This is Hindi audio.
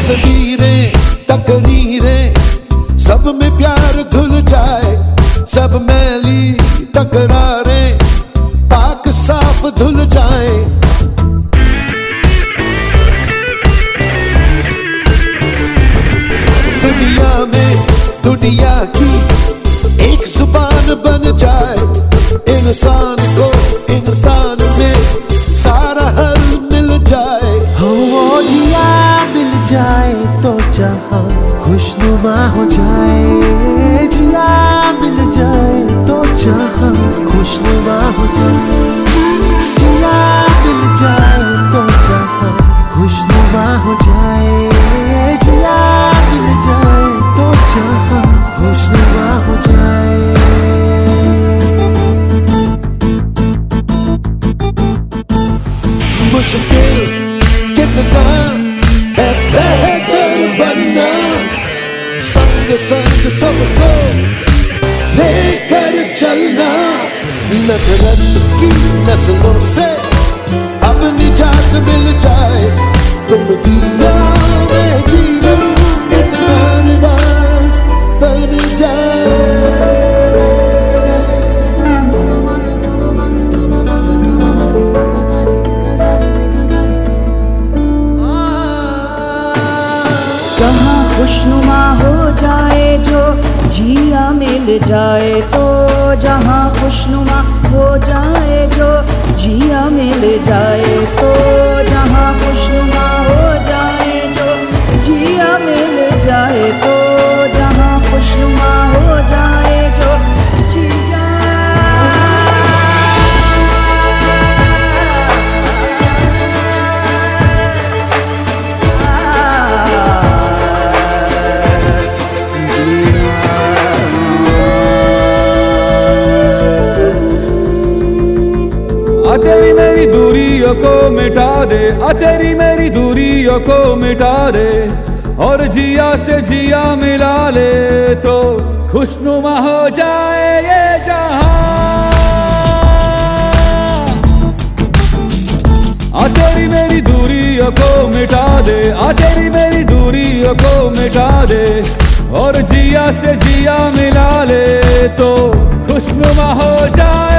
तस्वीरें तकरीरें सब में प्यार धुल जाए, सब मैली तकरारें पाक साफ धुल जाए। दुनिया में दुनिया की एक जुबान बन जाए, इंसान को इंसान में सारा हल मिल जाए। हो वो जिया मिल जाए तो जहां खुशनुमा हो जाए, जिया मिल जाए तो जहां खुशनुमा हो जाए, जिया मिल जाए तो जहां खुशनुमा हो जाए, जिया मिल जाए तो जहां खुशनुमा हो जाए। मुश्किल कितना है बेहतर बनना, संग संग सबको लेकर चलना। नफरत की नस्लों से अब निजात मिल जाए, तुम जिया मैं जियो कितना रिवाज बन जाए। कहाँ खुशनुमा हो जाए जो जिया मिल जाए तो, जहाँ खुशनुमा हो जाए जो जिया मिल जाए तो, जहाँ खुशनुमा हो जाए जो जिया मिल जाए तो, जहाँ खुशनुमा हो जाए जो जिया। तेरी मेरी दूरियों को मिटा दे, तेरी मेरी दूरियों को मिटा दे, और जिया से जिया मिला ले तो खुशनुमा हो जाए ये जहां। तेरी मेरी दूरियों को मिटा दे, तेरी मेरी दूरियों को मिटा दे, और जिया से जिया मिला ले तो खुशनुमा हो जाए।